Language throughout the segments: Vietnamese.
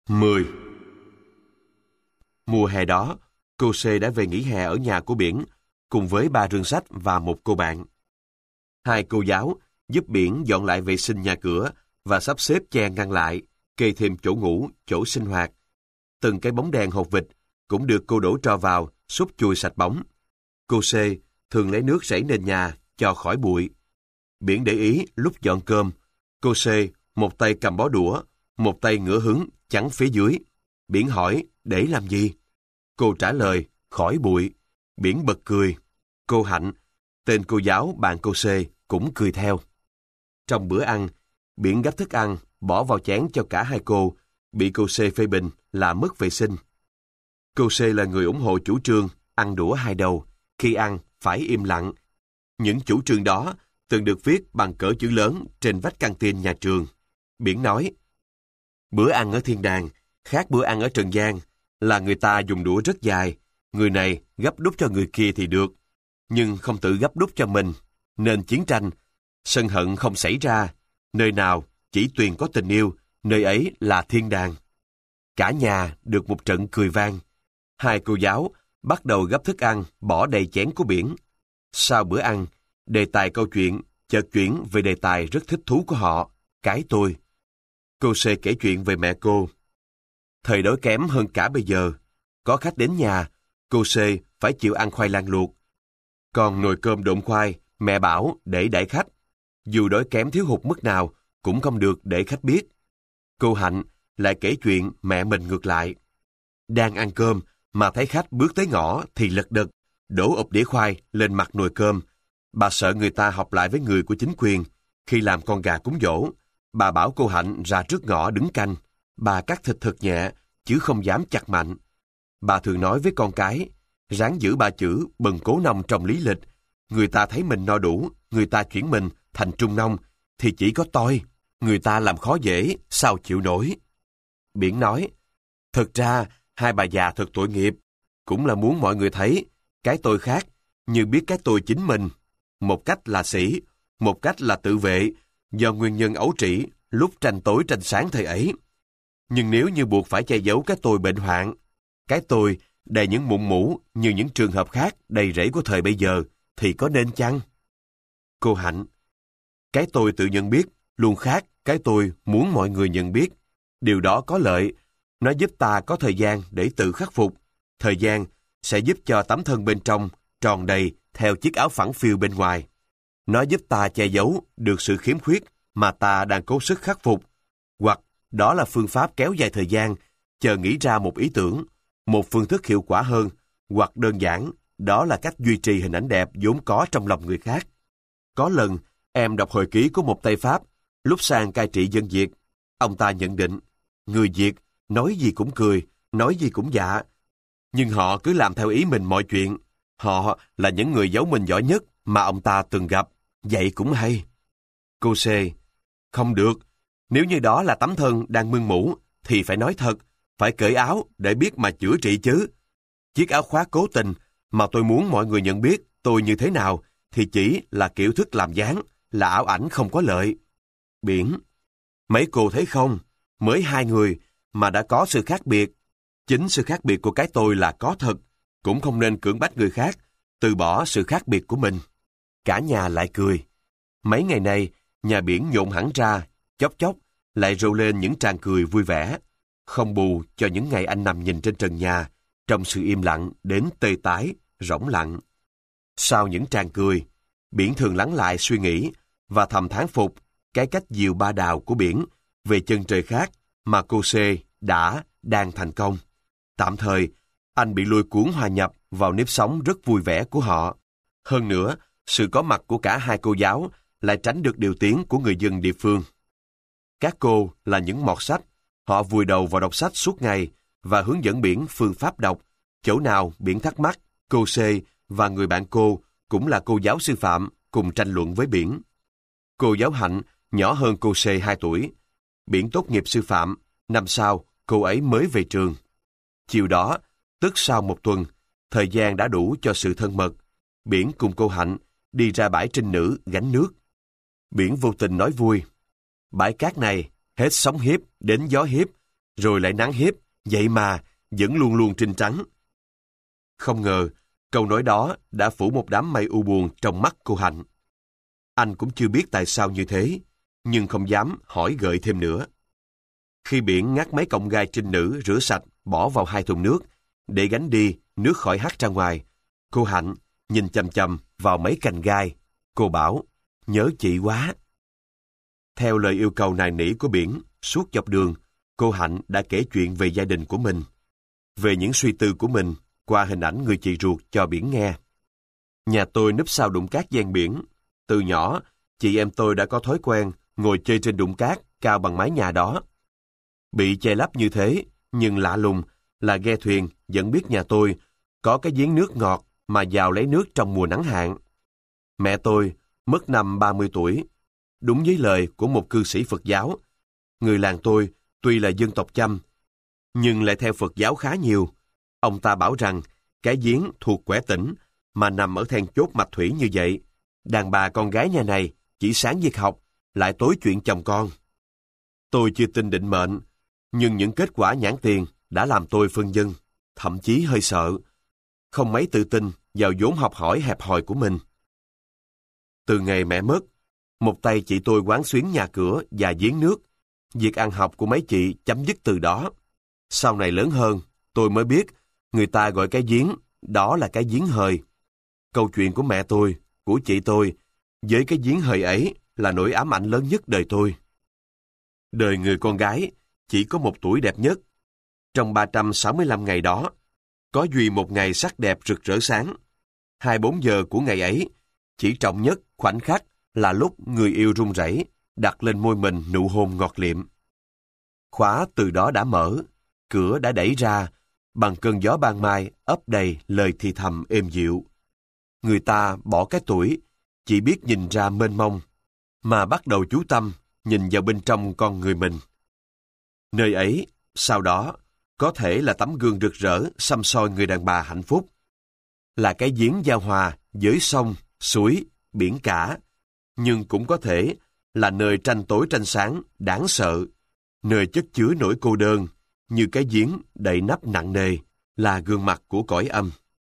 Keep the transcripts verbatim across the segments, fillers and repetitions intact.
mười. Mùa hè đó, cô C đã về nghỉ hè ở nhà của Biển, cùng với ba rương sách và một cô bạn. Hai cô giáo giúp Biển dọn lại vệ sinh nhà cửa và sắp xếp che ngăn lại, kê thêm chỗ ngủ, chỗ sinh hoạt. Từng cái bóng đèn hột vịt cũng được cô đổ tro vào, xúc chùi sạch bóng. Cô C thường lấy nước rảy nền nhà cho khỏi bụi. Biển để ý lúc dọn cơm, cô C một tay cầm bó đũa, một tay ngửa hứng chắn phía dưới. Biển hỏi, để làm gì? Cô trả lời, khỏi bụi. Biển bật cười. Cô Hạnh, tên cô giáo bạn cô C, cũng cười theo. Trong bữa ăn, Biển gắp thức ăn, bỏ vào chén cho cả hai cô, bị cô C phê bình là mất vệ sinh. Cô C là người ủng hộ chủ trương ăn đũa hai đầu, khi ăn phải im lặng. Những chủ trương đó từng được viết bằng cỡ chữ lớn trên vách căng tin nhà trường. Biển nói, bữa ăn ở thiên đàng khác bữa ăn ở trần gian, là người ta dùng đũa rất dài, người này gấp đút cho người kia thì được, nhưng không tự gấp đút cho mình, nên chiến tranh, sân hận không xảy ra, nơi nào chỉ tuyền có tình yêu, nơi ấy là thiên đàng. Cả nhà được một trận cười vang. Hai cô giáo bắt đầu gấp thức ăn, bỏ đầy chén của Biển. Sau bữa ăn, đề tài câu chuyện chợt chuyển về đề tài rất thích thú của họ, cái tôi. Cô C kể chuyện về mẹ cô. Thời đói kém hơn cả bây giờ. Có khách đến nhà, cô C phải chịu ăn khoai lang luộc. Còn nồi cơm độn khoai, mẹ bảo để đãi khách. Dù đói kém thiếu hụt mức nào, cũng không được để khách biết. Cô Hạnh lại kể chuyện mẹ mình ngược lại. Đang ăn cơm, mà thấy khách bước tới ngõ thì lật đật, đổ ụp đĩa khoai lên mặt nồi cơm. Bà sợ người ta học lại với người của chính quyền. Khi làm con gà cúng giỗ, bà bảo cô Hạnh ra trước ngõ đứng canh. Bà cắt thịt thật nhẹ, chứ không dám chặt mạnh. Bà thường nói với con cái, ráng giữ ba chữ bần cố nông trong lý lịch. Người ta thấy mình no đủ, người ta chuyển mình thành trung nông, thì chỉ có tôi. Người ta làm khó dễ, sao chịu nổi. Biển nói, thực ra hai bà già thật tội nghiệp, cũng là muốn mọi người thấy cái tôi khác, như biết cái tôi chính mình. Một cách là sĩ, một cách là tự vệ, do nguyên nhân ấu trĩ lúc tranh tối tranh sáng thời ấy. Nhưng nếu như buộc phải che giấu cái tôi bệnh hoạn, cái tôi đầy những mụn mũ như những trường hợp khác đầy rẫy của thời bây giờ, thì có nên chăng? Cô Hạnh, cái tôi tự nhận biết luôn khác cái tôi muốn mọi người nhận biết. Điều đó có lợi, nó giúp ta có thời gian để tự khắc phục. Thời gian sẽ giúp cho tấm thân bên trong tròn đầy theo chiếc áo phẳng phiu bên ngoài. Nó giúp ta che giấu được sự khiếm khuyết mà ta đang cố sức khắc phục. Hoặc đó là phương pháp kéo dài thời gian, chờ nghĩ ra một ý tưởng, một phương thức hiệu quả hơn. Hoặc đơn giản, đó là cách duy trì hình ảnh đẹp vốn có trong lòng người khác. Có lần, em đọc hồi ký của một Tây Pháp, lúc sang cai trị dân Việt. Ông ta nhận định, người Việt nói gì cũng cười, nói gì cũng dạ. Nhưng họ cứ làm theo ý mình mọi chuyện. Họ là những người giấu mình giỏi nhất mà ông ta từng gặp. Vậy cũng hay. Cô C, không được. Nếu như đó là tấm thân đang mưng mũ, thì phải nói thật, phải cởi áo để biết mà chữa trị chứ. Chiếc áo khoác cố tình mà tôi muốn mọi người nhận biết tôi như thế nào, thì chỉ là kiểu thức làm dáng, là ảo ảnh không có lợi. Biển, mấy cô thấy không, mới hai người mà đã có sự khác biệt. Chính sự khác biệt của cái tôi là có thật, cũng không nên cưỡng bách người khác từ bỏ sự khác biệt của mình. Cả nhà lại cười. Mấy ngày nay, nhà Biển nhộn hẳn ra, chốc chốc lại rộ lên những tràng cười vui vẻ, không bù cho những ngày anh nằm nhìn trên trần nhà, trong sự im lặng đến tê tái, rỗng lặng. Sau những tràng cười, Biển thường lắng lại suy nghĩ và thầm thán phục cái cách dìu ba đào của Biển về chân trời khác mà cô C đã, đang thành công. Tạm thời, anh bị lôi cuốn hòa nhập vào nếp sống rất vui vẻ của họ. Hơn nữa, sự có mặt của cả hai cô giáo lại tránh được điều tiếng của người dân địa phương. Các cô là những mọt sách, họ vùi đầu vào đọc sách suốt ngày và hướng dẫn Biển phương pháp đọc. Chỗ nào Biển thắc mắc, cô C và người bạn cô cũng là cô giáo sư phạm cùng tranh luận với Biển. Cô giáo Hạnh nhỏ hơn cô C hai tuổi. Biển tốt nghiệp sư phạm, năm sau cô ấy mới về trường. Chiều đó, tức sau một tuần, thời gian đã đủ cho sự thân mật. Biển cùng cô Hạnh đi ra bãi Trinh Nữ gánh nước. Biển vô tình nói vui, bãi cát này hết sóng hiếp đến gió hiếp, rồi lại nán hiếp, vậy mà vẫn luôn luôn trinh trắng. Không ngờ, câu nói đó đã phủ một đám mây u buồn trong mắt cô Hạnh. Anh cũng chưa biết tại sao như thế, nhưng không dám hỏi gợi thêm nữa. Khi Biển ngắt mấy cọng gai trinh nữ rửa sạch, bỏ vào hai thùng nước, để gánh đi, nước khỏi hắt ra ngoài, cô Hạnh nhìn chằm chằm vào mấy cành gai. Cô bảo, nhớ chị quá. Theo lời yêu cầu nài nỉ của Biển, suốt dọc đường, cô Hạnh đã kể chuyện về gia đình của mình, về những suy tư của mình qua hình ảnh người chị ruột cho Biển nghe. Nhà tôi núp sau đụng cát ven biển. Từ nhỏ, chị em tôi đã có thói quen ngồi chơi trên đụng cát cao bằng mái nhà đó. Bị che lấp như thế, nhưng lạ lùng là ghe thuyền vẫn biết nhà tôi có cái giếng nước ngọt mà vào lấy nước trong mùa nắng hạn. Mẹ tôi mất năm ba mươi tuổi, đúng với lời của một cư sĩ Phật giáo. Người làng tôi tuy là dân tộc Chăm, nhưng lại theo Phật giáo khá nhiều. Ông ta bảo rằng cái giếng thuộc Quẻ Tỉnh mà nằm ở then chốt mạch thủy như vậy, đàn bà con gái nhà này chỉ sáng việc học, lại tối chuyện chồng con. Tôi chưa tin định mệnh, nhưng những kết quả nhãn tiền đã làm tôi phân vân, thậm chí hơi sợ, không mấy tự tin vào vốn học hỏi hẹp hòi của mình. Từ ngày mẹ mất, một tay chị tôi quán xuyến nhà cửa và giếng nước. Việc ăn học của mấy chị chấm dứt từ đó. Sau này lớn hơn, tôi mới biết người ta gọi cái giếng, đó là cái giếng hời. Câu chuyện của mẹ tôi, của chị tôi, với cái giếng hời ấy là nỗi ám ảnh lớn nhất đời tôi. Đời người con gái chỉ có một tuổi đẹp nhất. Trong ba trăm sáu mươi lăm ngày đó, có duy một ngày sắc đẹp rực rỡ sáng. hai mươi bốn giờ của ngày ấy, chỉ trọng nhất khoảnh khắc là lúc người yêu run rẩy đặt lên môi mình nụ hôn ngọt liệm. Khóa từ đó đã mở, cửa đã đẩy ra, bằng cơn gió ban mai ấp đầy lời thì thầm êm dịu. Người ta bỏ cái tuổi, chỉ biết nhìn ra mênh mông, mà bắt đầu chú tâm nhìn vào bên trong con người mình. Nơi ấy, sau đó, có thể là tấm gương rực rỡ xăm soi người đàn bà hạnh phúc. Là cái giếng giao hòa với sông, suối, biển cả, nhưng cũng có thể là nơi tranh tối tranh sáng, đáng sợ, nơi chất chứa nỗi cô đơn, như cái giếng đầy nắp nặng nề, là gương mặt của cõi âm.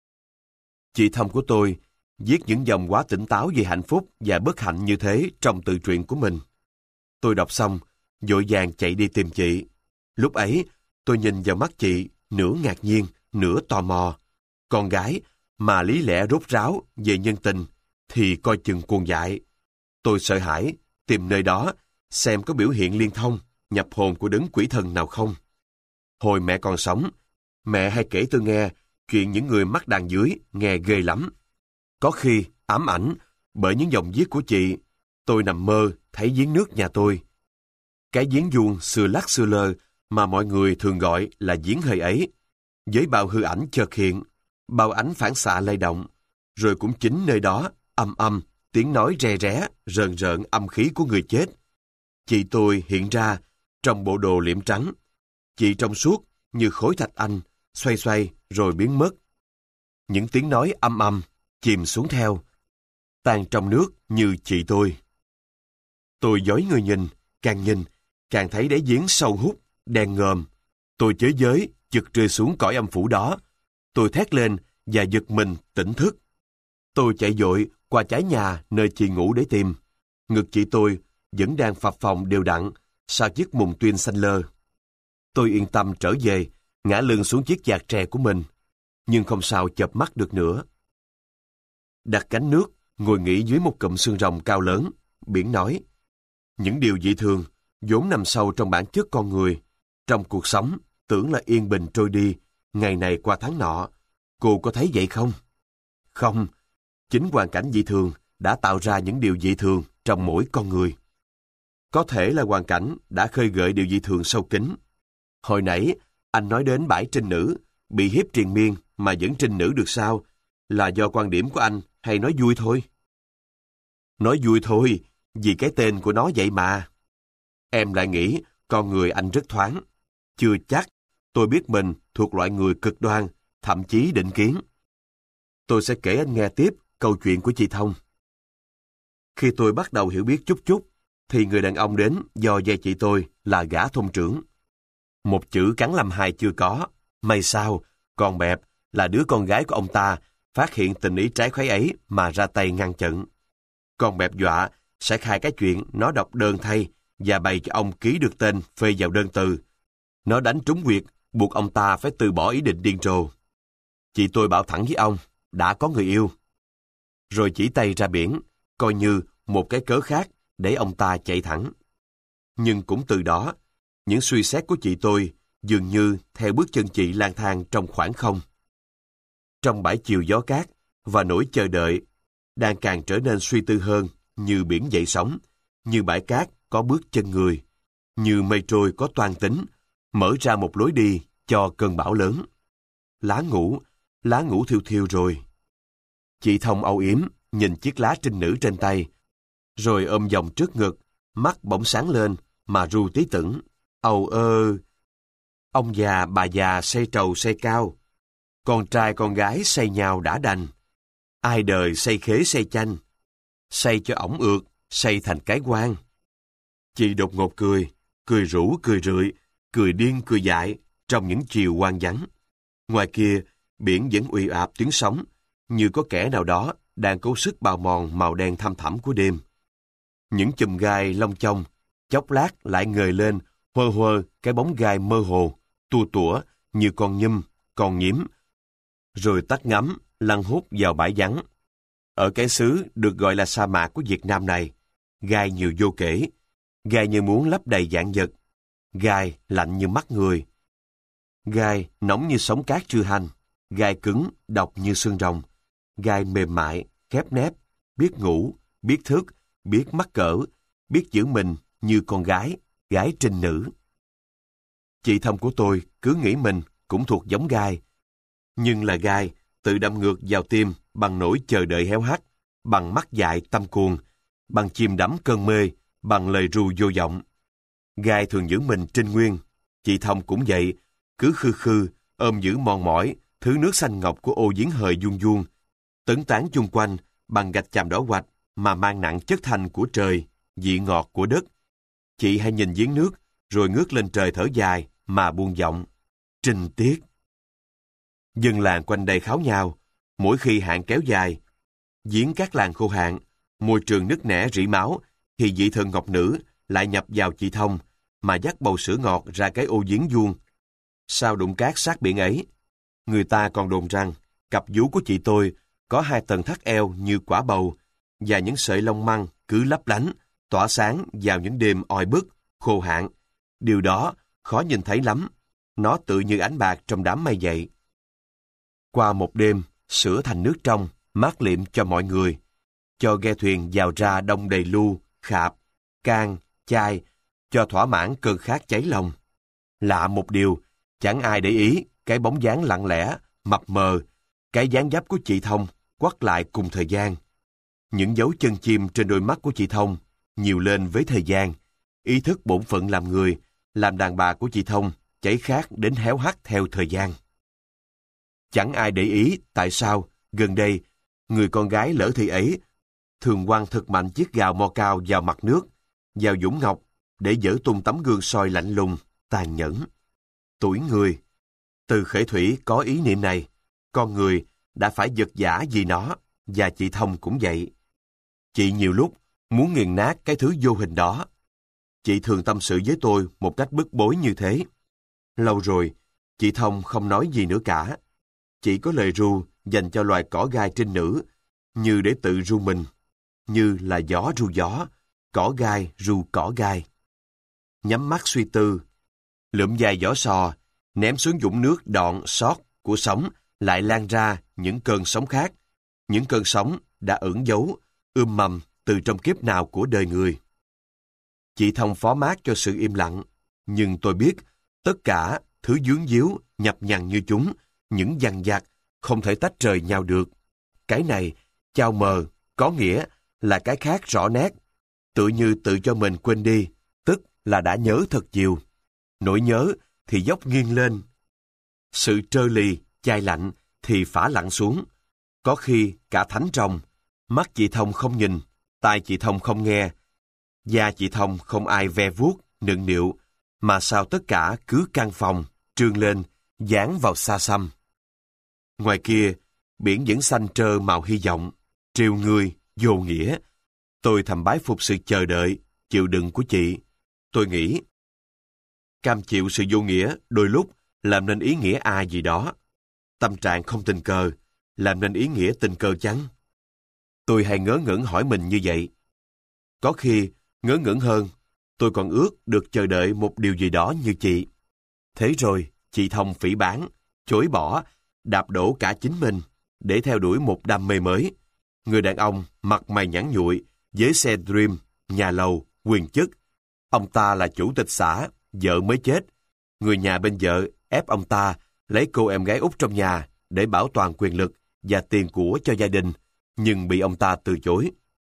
Chị Thông của tôi viết những dòng quá tỉnh táo về hạnh phúc và bất hạnh như thế trong tự truyện của mình. Tôi đọc xong, vội vàng chạy đi tìm chị. Lúc ấy, tôi nhìn vào mắt chị, nửa ngạc nhiên, nửa tò mò. Con gái mà lý lẽ rốt ráo về nhân tình thì coi chừng cuồng dại. Tôi sợ hãi, tìm nơi đó, xem có biểu hiện liên thông, nhập hồn của đấng quỷ thần nào không. Hồi mẹ còn sống, mẹ hay kể tôi nghe chuyện những người mắc đàn dưới, nghe ghê lắm. Có khi ám ảnh bởi những dòng viết của chị, tôi nằm mơ thấy giếng nước nhà tôi. Cái giếng vuông xưa lắc xưa lơ mà mọi người thường gọi là giếng hời ấy, với bao hư ảnh chợt hiện, bao ánh phản xạ lay động, rồi cũng chính nơi đó âm âm, tiếng nói re ré, rờn rợn âm khí của người chết. Chị tôi hiện ra trong bộ đồ liệm trắng. Chị trong suốt như khối thạch anh, xoay xoay rồi biến mất. Những tiếng nói âm âm chìm xuống theo, tan trong nước như chị tôi. Tôi dối người nhìn, càng nhìn, càng thấy đáy giếng sâu hút, đen ngòm. Tôi chới giới, chực rơi xuống cõi âm phủ đó. Tôi thét lên và giật mình tỉnh thức. Tôi chạy vội qua trái nhà nơi chị ngủ để tìm. Ngực chị tôi vẫn đang phập phồng đều đặn sau chiếc mùng tuyên xanh lơ. Tôi yên tâm trở về, ngã lưng xuống chiếc vạt tre của mình, nhưng không sao chợp mắt được nữa. Đặt cánh nước, ngồi nghỉ dưới một cụm xương rồng cao lớn, Biển nói, những điều dị thường vốn nằm sâu trong bản chất con người. Trong cuộc sống, tưởng là yên bình trôi đi, ngày này qua tháng nọ. Cô có thấy vậy không? Không, chính hoàn cảnh dị thường đã tạo ra những điều dị thường trong mỗi con người. Có thể là hoàn cảnh đã khơi gợi điều dị thường sâu kín. Hồi nãy, anh nói đến bãi trinh nữ, bị hiếp triền miên mà vẫn trinh nữ được sao? Là do quan điểm của anh hay nói vui thôi? Nói vui thôi, vì cái tên của nó vậy mà. Em lại nghĩ con người anh rất thoáng. Chưa chắc, tôi biết mình thuộc loại người cực đoan, thậm chí định kiến. Tôi sẽ kể anh nghe tiếp câu chuyện của chị Thông. Khi tôi bắt đầu hiểu biết chút chút, thì người đàn ông đến do dây chị tôi là gã thôn trưởng. Một chữ cắn lâm hai chưa có. May sao, con bẹp là đứa con gái của ông ta phát hiện tình ý trái khoái ấy mà ra tay ngăn chặn. Con bẹp dọa sẽ khai cái chuyện nó đọc đơn thay và bày cho ông ký được tên phê vào đơn từ. Nó đánh trúng huyệt, buộc ông ta phải từ bỏ ý định điên rồ. Chị tôi bảo thẳng với ông, đã có người yêu. Rồi chỉ tay ra biển, coi như một cái cớ khác để ông ta chạy thẳng. Nhưng cũng từ đó, những suy xét của chị tôi dường như theo bước chân chị lang thang trong khoảng không. Trong bãi chiều gió cát và nỗi chờ đợi, đang càng trở nên suy tư hơn, như biển dậy sóng, như bãi cát có bước chân người, như mây trôi có toan tính, mở ra một lối đi cho cơn bão lớn. Lá ngủ, lá ngủ thiêu thiêu rồi. Chị Thông âu yếm nhìn chiếc lá trinh nữ trên tay, rồi ôm vòng trước ngực, mắt bỗng sáng lên mà ru tí tửng. Ầu ơ! Ông già bà già xây trầu xây cao, con trai con gái xây nhau đã đành. Ai đời xây khế xây chanh, xây cho ổng ượt, xây thành cái quan. Chị đột ngột cười, cười rũ cười rượi, cười điên cười dại trong những chiều hoang vắng. Ngoài kia, biển vẫn uy ạp tiếng sóng, như có kẻ nào đó đang cố sức bào mòn màu đen thăm thẳm của đêm. Những chùm gai long chông, chốc lát lại ngời lên, hơ hơ cái bóng gai mơ hồ, tua tủa như con nhum, con nhím, rồi tắt ngắm, lăn hút vào bãi vắng. Ở cái xứ được gọi là sa mạc của Việt Nam này, gai nhiều vô kể, gai như muốn lấp đầy vạn vật, gai lạnh như mắt người, gai nóng như sóng cát trưa hành, gai cứng, độc như xương rồng, gai mềm mại, khép nép, biết ngủ, biết thức, biết mắc cỡ, biết giữ mình như con gái, gái trinh nữ. Chị Thông của tôi cứ nghĩ mình cũng thuộc giống gai, nhưng là gai tự đâm ngược vào tim bằng nỗi chờ đợi héo hắt, bằng mắt dại tâm cuồng, bằng chìm đắm cơn mê, bằng lời ru vô vọng. Gai thường giữ mình trinh nguyên, chị Thông cũng vậy, cứ khư khư, ôm giữ mòn mỏi, thứ nước xanh ngọc của ô giếng hời vuông vuông, tấn tán chung quanh bằng gạch chàm đỏ hoạch mà mang nặng chất thanh của trời, vị ngọt của đất. Chị hay nhìn giếng nước, rồi ngước lên trời thở dài mà buông giọng. Trinh tiết. Dân làng quanh đây kháo nhau, mỗi khi hạn kéo dài, giếng các làng khô hạn, môi trường nứt nẻ rỉ máu, thì vị thần ngọc nữ lại nhập vào chị Thông, mà dắt bầu sữa ngọt ra cái ô giếng vuông. Sao đụng cát sát biển ấy? Người ta còn đồn rằng, cặp vú của chị tôi có hai tầng thắt eo như quả bầu, và những sợi lông măng cứ lấp lánh, tỏa sáng vào những đêm oi bức, khô hạn. Điều đó khó nhìn thấy lắm, nó tự như ánh bạc trong đám mây vậy. Qua một đêm, sữa thành nước trong, mát liệm cho mọi người, cho ghe thuyền vào ra đông đầy lu, khạp, can, chai, cho thỏa mãn cơn khát cháy lòng. Lạ một điều, chẳng ai để ý cái bóng dáng lặng lẽ, mập mờ, cái dáng dấp của chị Thông quắt lại cùng thời gian. Những dấu chân chim trên đôi mắt của chị Thông nhiều lên với thời gian. Ý thức bổn phận làm người, làm đàn bà của chị Thông cháy khát đến héo hắt theo thời gian. Chẳng ai để ý tại sao, gần đây, người con gái lỡ thì ấy thường quăng thật mạnh chiếc gào mo cao vào mặt nước, vào vũng ngọc, để dỡ tung tấm gương soi lạnh lùng, tàn nhẫn. Tuổi người. Từ khởi thủy có ý niệm này, con người đã phải giật giả vì nó, và chị Thông cũng vậy. Chị nhiều lúc muốn nghiền nát cái thứ vô hình đó. Chị thường tâm sự với tôi một cách bức bối như thế. Lâu rồi, chị Thông không nói gì nữa cả. Chỉ có lời ru dành cho loài cỏ gai trinh nữ, như để tự ru mình, như là gió ru gió, cỏ gai ru cỏ gai. Nhắm mắt suy tư, lượm dài vỏ sò, ném xuống vũng nước đọn xót của sóng, lại lan ra những cơn sóng khác, những cơn sóng đã ẩn giấu, ươm mầm từ trong kiếp nào của đời người. Chị Thông phó mát cho sự im lặng, nhưng tôi biết tất cả thứ dướng díu, nhập nhằng như chúng, những dằn vặt không thể tách rời nhau được. Cái này, chao mờ, có nghĩa là cái khác rõ nét, tự như tự cho mình quên đi, tức là đã nhớ thật nhiều. Nỗi nhớ thì dốc nghiêng lên. Sự trơ lì, chai lạnh thì phả lặn xuống. Có khi cả thánh rồng, mắt chị Thông không nhìn, tai chị Thông không nghe, da chị Thông không ai ve vuốt, nựng nịu, mà sao tất cả cứ căn phòng, trương lên, dán vào xa xăm. Ngoài kia, biển vẫn xanh trơ màu hy vọng, triều người, vô nghĩa. Tôi thầm bái phục sự chờ đợi, chịu đựng của chị. Tôi nghĩ, cam chịu sự vô nghĩa đôi lúc làm nên ý nghĩa a gì đó. Tâm trạng không tình cờ, làm nên ý nghĩa tình cờ chăng? Tôi hay ngớ ngẩn hỏi mình như vậy. Có khi, ngớ ngẩn hơn, tôi còn ước được chờ đợi một điều gì đó như chị. Thế rồi, chị Thông phỉ báng, chối bỏ, đạp đổ cả chính mình, để theo đuổi một đam mê mới. Người đàn ông mặt mày nhẵn nhụi, với xe Dream, nhà lầu, quyền chức. Ông ta là chủ tịch xã, vợ mới chết. Người nhà bên vợ ép ông ta lấy cô em gái út trong nhà để bảo toàn quyền lực và tiền của cho gia đình, nhưng bị ông ta từ chối.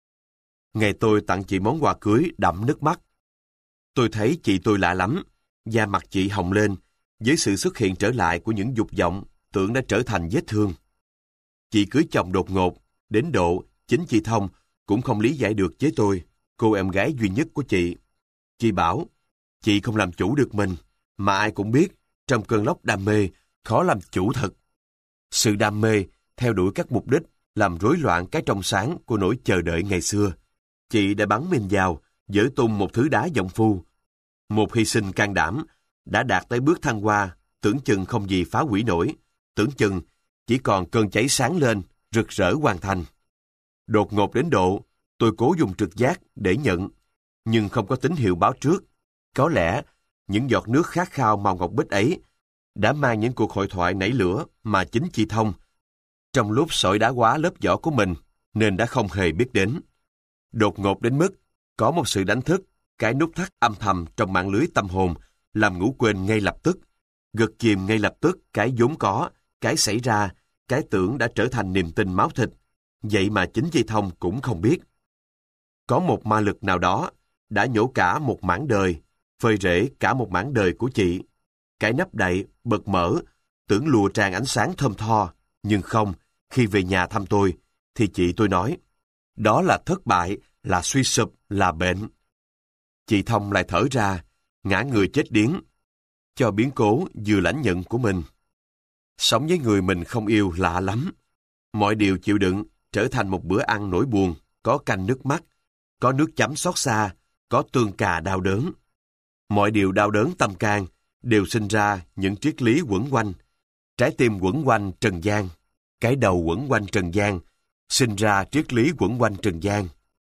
Ngày tôi tặng chị món quà cưới đẫm nước mắt. Tôi thấy chị tôi lạ lắm, da mặt chị hồng lên, với sự xuất hiện trở lại của những dục vọng tưởng đã trở thành vết thương. Chị cưới chồng đột ngột, đến độ chính chị Thông cũng không lý giải được với tôi, cô em gái duy nhất của chị. Chị bảo, chị không làm chủ được mình, mà ai cũng biết, trong cơn lốc đam mê, khó làm chủ thật. Sự đam mê, theo đuổi các mục đích, làm rối loạn cái trong sáng của nỗi chờ đợi ngày xưa. Chị đã bắn mình vào, giở tung một thứ đá vọng phu. Một hy sinh can đảm, đã đạt tới bước thăng hoa, tưởng chừng không gì phá hủy nổi, tưởng chừng chỉ còn cơn cháy sáng lên, rực rỡ hoàn thành. Đột ngột đến độ, tôi cố dùng trực giác để nhận, nhưng không có tín hiệu báo trước. Có lẽ, những giọt nước khát khao màu ngọc bích ấy đã mang những cuộc hội thoại nảy lửa mà chính chị Thông, trong lúc sỏi đá quá lớp vỏ của mình, nên đã không hề biết đến. Đột ngột đến mức, có một sự đánh thức, cái nút thắt âm thầm trong mạng lưới tâm hồn, làm ngủ quên ngay lập tức, gật chìm ngay lập tức cái vốn có, cái xảy ra, cái tưởng đã trở thành niềm tin máu thịt. Vậy mà chính chị Thông cũng không biết. Có một ma lực nào đó đã nhổ cả một mảng đời, phơi rễ cả một mảng đời của chị. Cái nắp đậy, bật mở, tưởng lùa tràn ánh sáng thơm tho. Nhưng không, khi về nhà thăm tôi, thì chị tôi nói, đó là thất bại, là suy sụp, là bệnh. Chị Thông lại thở ra, ngã người chết điếng, cho biến cố vừa lãnh nhận của mình. Sống với người mình không yêu lạ lắm. Mọi điều chịu đựng trở thành một bữa ăn nỗi buồn, có canh nước mắt, có nước chấm xót xa, có tương cà đau đớn. Mọi điều đau đớn tâm can đều sinh ra những triết lý quẩn quanh. Trái tim quẩn quanh trần gian, cái đầu quẩn quanh trần gian, sinh ra triết lý quẩn quanh trần gian.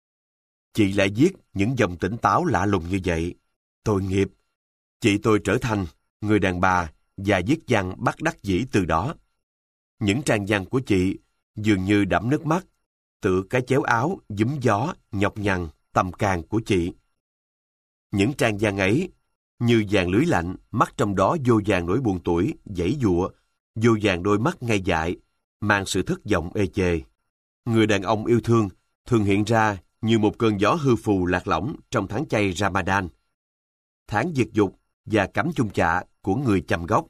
Chị lại viết những dòng tỉnh táo lạ lùng như vậy. Tội nghiệp. Chị tôi trở thành người đàn bà và viết văn bất đắc dĩ từ đó. Những trang văn của chị dường như đẫm nước mắt, tựa cái chéo áo giúm gió nhọc nhằn tâm can của chị. Những trang văn ấy như dàn lưới lạnh, mắt trong đó vô vàn nỗi buồn tuổi, giãy giụa, vô vàn đôi mắt ngây dại, mang sự thất vọng ê chề. Người đàn ông yêu thương thường hiện ra như một cơn gió hư phù lạc lõng trong tháng chay Ramadan, tháng diệt dục và cắm chung chạ của người chăm gốc.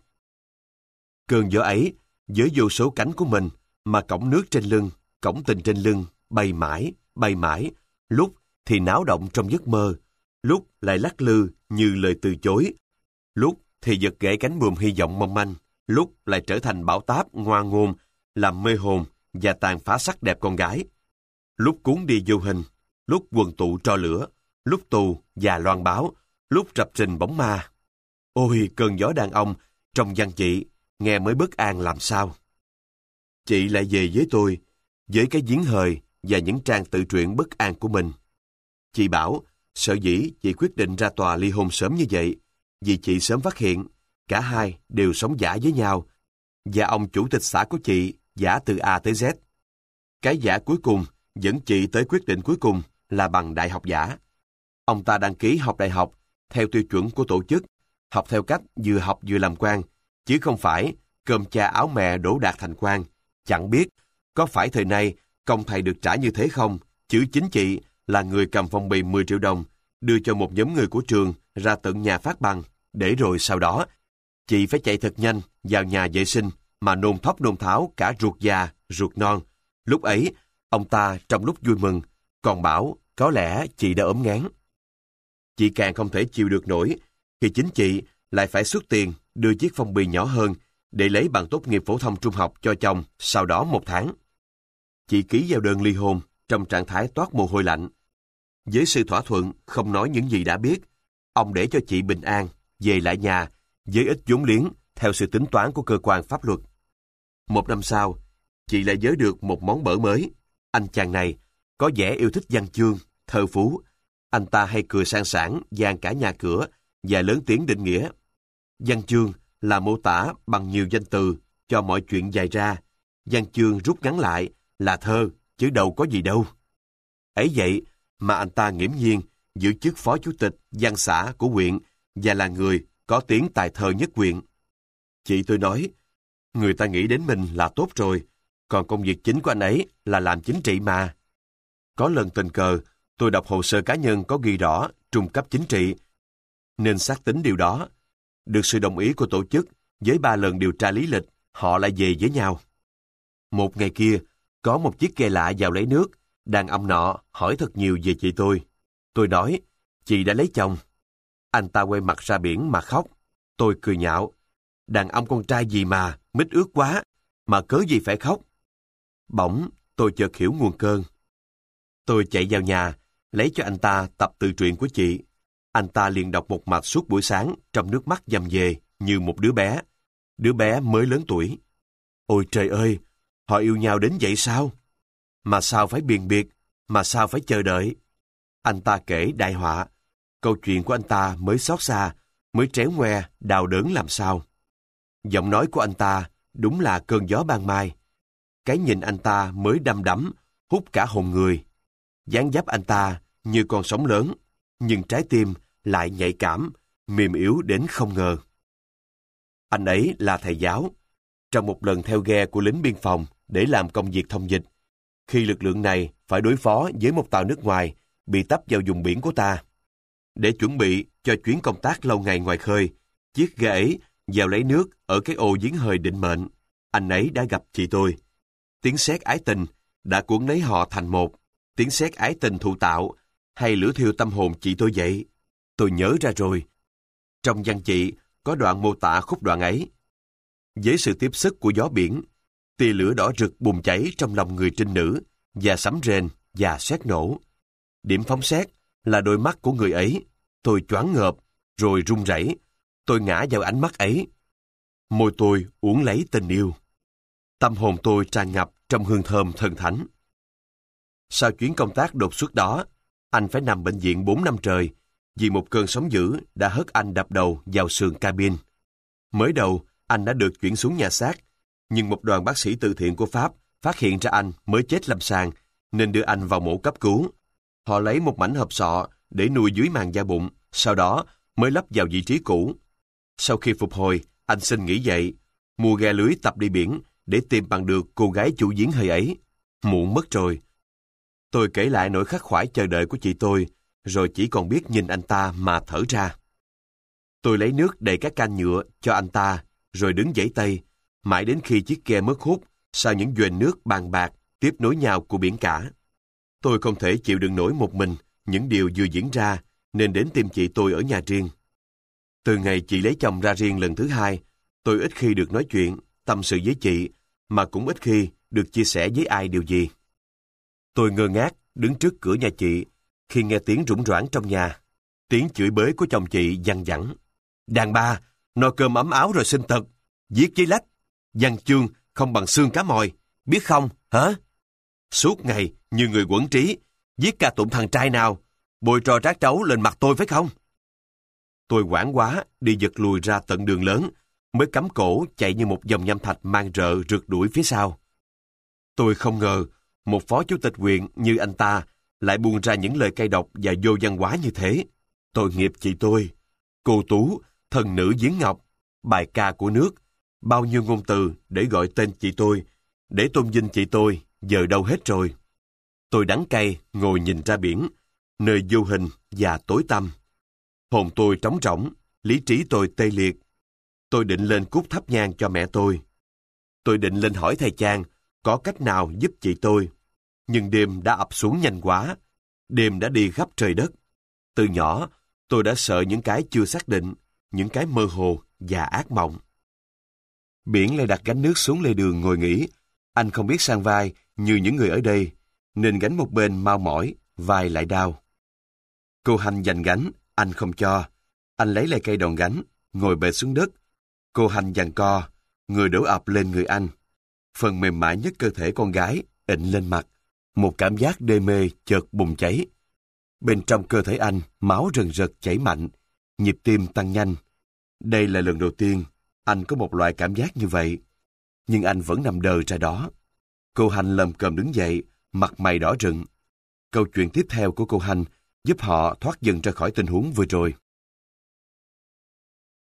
Cơn gió ấy, với vô số cánh của mình, mà cõng nước trên lưng, cõng tình trên lưng, bay mãi, bay mãi, lúc thì náo động trong giấc mơ, lúc lại lắc lư như lời từ chối, lúc thì giật gãy cánh buồm hy vọng mong manh, lúc lại trở thành bão táp ngoan ngôn, làm mê hồn và tàn phá sắc đẹp con gái. Lúc cuốn đi vô hình, lúc quần tụ tro lửa, lúc tù và loan báo, lúc rập rình bóng ma. Ôi, cơn gió đàn ông trong văn chị, nghe mới bất an làm sao. Chị lại về với tôi, với cái giếng hời và những trang tự truyện bất an của mình. Chị bảo, sợ dĩ chị quyết định ra tòa ly hôn sớm như vậy, vì chị sớm phát hiện, cả hai đều sống giả với nhau, và ông chủ tịch xã của chị giả từ A tới Z. Cái giả cuối cùng dẫn chị tới quyết định cuối cùng là bằng đại học giả. Ông ta đăng ký học đại học theo tiêu chuẩn của tổ chức, học theo cách vừa học vừa làm quan, chứ không phải cơm cha áo mẹ đổ đạt thành quan. Chẳng biết có phải thời nay công thầy được trả như thế không, chứ chính chị là người cầm phong bì mười triệu đồng đưa cho một nhóm người của trường ra tận nhà phát bằng, để rồi sau đó chị phải chạy thật nhanh vào nhà vệ sinh mà nôn thóc nôn tháo cả ruột già, ruột non. Lúc ấy, ông ta trong lúc vui mừng còn bảo có lẽ chị đã ốm ngán. Chị càng không thể chịu được nổi khi chính chị lại phải xuất tiền đưa chiếc phong bì nhỏ hơn để lấy bằng tốt nghiệp phổ thông trung học cho chồng sau đó một tháng. Chị ký vào đơn ly hôn trong trạng thái toát mồ hôi lạnh. Với sự thỏa thuận không nói những gì đã biết, ông để cho chị bình an về lại nhà với ít vốn liếng theo sự tính toán của cơ quan pháp luật. Một năm sau, chị lại giới được một món bở mới. Anh chàng này có vẻ yêu thích văn chương, thơ phú. Anh ta hay cười sang sảng, dàn cả nhà cửa và lớn tiếng định nghĩa. Văn chương là mô tả bằng nhiều danh từ cho mọi chuyện dài ra. Văn chương rút ngắn lại là thơ, chứ đâu có gì đâu. Ấy vậy mà anh ta nghiễm nhiên giữ chức phó chủ tịch văn xã của huyện và là người có tiếng tài thơ nhất huyện. Chị tôi nói, người ta nghĩ đến mình là tốt rồi, còn công việc chính của anh ấy là làm chính trị mà. Có lần tình cờ, tôi đọc hồ sơ cá nhân có ghi rõ trung cấp chính trị, nên xác tính điều đó. Được sự đồng ý của tổ chức, với ba lần điều tra lý lịch, họ lại về với nhau. Một ngày kia, có một chiếc ghe lạ vào lấy nước, đàn ông nọ hỏi thật nhiều về chị tôi. Tôi nói, chị đã lấy chồng. Anh ta quay mặt ra biển mà khóc. Tôi cười nhạo, đàn ông con trai gì mà, mít ướt quá, mà cớ gì phải khóc. Bỗng, tôi chợt hiểu nguồn cơn. Tôi chạy vào nhà, lấy cho anh ta tập tự truyện của chị. Anh ta liền đọc một mạch suốt buổi sáng trong nước mắt dầm về như một đứa bé. Đứa bé mới lớn tuổi. Ôi trời ơi, họ yêu nhau đến vậy sao? Mà sao phải biền biệt, mà sao phải chờ đợi? Anh ta kể đại họa. Câu chuyện của anh ta mới xót xa, mới tréo ngoe, đau đớn làm sao. Giọng nói của anh ta đúng là cơn gió ban mai. Cái nhìn anh ta mới đăm đắm, hút cả hồn người. Dáng dấp anh ta như con sóng lớn, nhưng trái tim lại nhạy cảm, mềm yếu đến không ngờ. Anh ấy là thầy giáo. Trong một lần theo ghe của lính biên phòng để làm công việc thông dịch, khi lực lượng này phải đối phó với một tàu nước ngoài bị tấp vào vùng biển của ta. Để chuẩn bị cho chuyến công tác lâu ngày ngoài khơi, chiếc ghe ấy vào lấy nước ở cái ô giếng hơi Định Mệnh. Anh ấy đã gặp chị tôi. Tiếng sét ái tình đã cuốn lấy họ thành một. Tiếng sét ái tình thụ tạo hay lửa thiêu tâm hồn chị tôi vậy. Tôi nhớ ra rồi. Trong văn chị có đoạn mô tả khúc đoạn ấy. Với sự tiếp sức của gió biển, tia lửa đỏ rực bùng cháy trong lòng người trinh nữ và sấm rền và sét nổ. Điểm phóng sét là đôi mắt của người ấy. Tôi choáng ngợp, rồi run rẩy. Tôi ngã vào ánh mắt ấy. Môi tôi uốn lấy tình yêu. Tâm hồn tôi tràn ngập trong hương thơm thần thánh. Sau chuyến công tác đột xuất đó, anh phải nằm bệnh viện bốn năm trời vì một cơn sóng dữ đã hất anh đập đầu vào sườn cabin. Mới đầu, anh đã được chuyển xuống nhà xác, nhưng một đoàn bác sĩ từ thiện của Pháp phát hiện ra anh mới chết lâm sàng nên đưa anh vào mổ cấp cứu. Họ lấy một mảnh hộp sọ để nuôi dưới màng da bụng, sau đó mới lắp vào vị trí cũ. Sau khi phục hồi, anh xin nghỉ dậy, mua ghe lưới tập đi biển để tìm bằng được cô gái chủ giếng hơi ấy. Muộn mất rồi. Tôi kể lại nỗi khắc khoải chờ đợi của chị tôi, rồi chỉ còn biết nhìn anh ta mà thở ra. Tôi lấy nước đầy các can nhựa cho anh ta, rồi đứng giãy tay, mãi đến khi chiếc ghe mất hút sau những vệt nước bàn bạc tiếp nối nhau của biển cả. Tôi không thể chịu đựng nổi một mình những điều vừa diễn ra, nên đến tìm chị tôi ở nhà riêng. Từ ngày chị lấy chồng ra riêng lần thứ hai, tôi ít khi được nói chuyện, tâm sự với chị, mà cũng ít khi được chia sẻ với ai điều gì. Tôi ngơ ngác đứng trước cửa nhà chị khi nghe tiếng rủng rãng trong nhà. Tiếng chửi bới của chồng chị văng vẳng. Đàn bà, no cơm ấm áo rồi sinh tật, viết giấy lách, văn chương không bằng xương cá mòi, biết không, hả? Suốt ngày như người quẫn trí, viết ca tụng thằng trai nào, bôi trò trát trấu lên mặt tôi phải không? Tôi hoảng quá đi giật lùi ra tận đường lớn, mới cắm cổ chạy như một dòng nham thạch mang rợ rượt đuổi phía sau. Tôi không ngờ một phó chủ tịch huyện như anh ta lại buông ra những lời cay độc và vô văn hóa như thế. Tội nghiệp chị tôi, cô Tú, thần nữ giếng ngọc, bài ca của nước, bao nhiêu ngôn từ để gọi tên chị tôi, để tôn vinh chị tôi, giờ đâu hết rồi. Tôi đắng cay ngồi nhìn ra biển, nơi vô hình và tối tăm. Hồn tôi trống rỗng, lý trí tôi tê liệt. Tôi định lên cút thắp nhang cho mẹ tôi. Tôi định lên hỏi thầy Chang có cách nào giúp chị tôi. Nhưng đêm đã ập xuống nhanh quá. Đêm đã đi khắp trời đất. Từ nhỏ, tôi đã sợ những cái chưa xác định. những cái mơ hồ và ác mộng. Biển lại đặt gánh nước xuống lề đường ngồi nghỉ. Anh không biết sang vai như những người ở đây, nên gánh một bên mau mỏi, vai lại đau. Cô Hanh giành gánh, anh không cho. Anh lấy lại cây đòn gánh, ngồi bệt xuống đất. Cô Hanh giằng co, người đổ ập lên người anh. Phần mềm mại nhất cơ thể con gái ịnh lên mặt. Một cảm giác đê mê chợt bùng cháy. Bên trong cơ thể anh, máu rần rật chảy mạnh, nhịp tim tăng nhanh. Đây là lần đầu tiên anh có một loại cảm giác như vậy. Nhưng anh vẫn nằm đờ ra đó. Cô Hanh lầm cồm đứng dậy, mặt mày đỏ rựng. Câu chuyện tiếp theo của cô Hanh giúp họ thoát dần ra khỏi tình huống vừa rồi.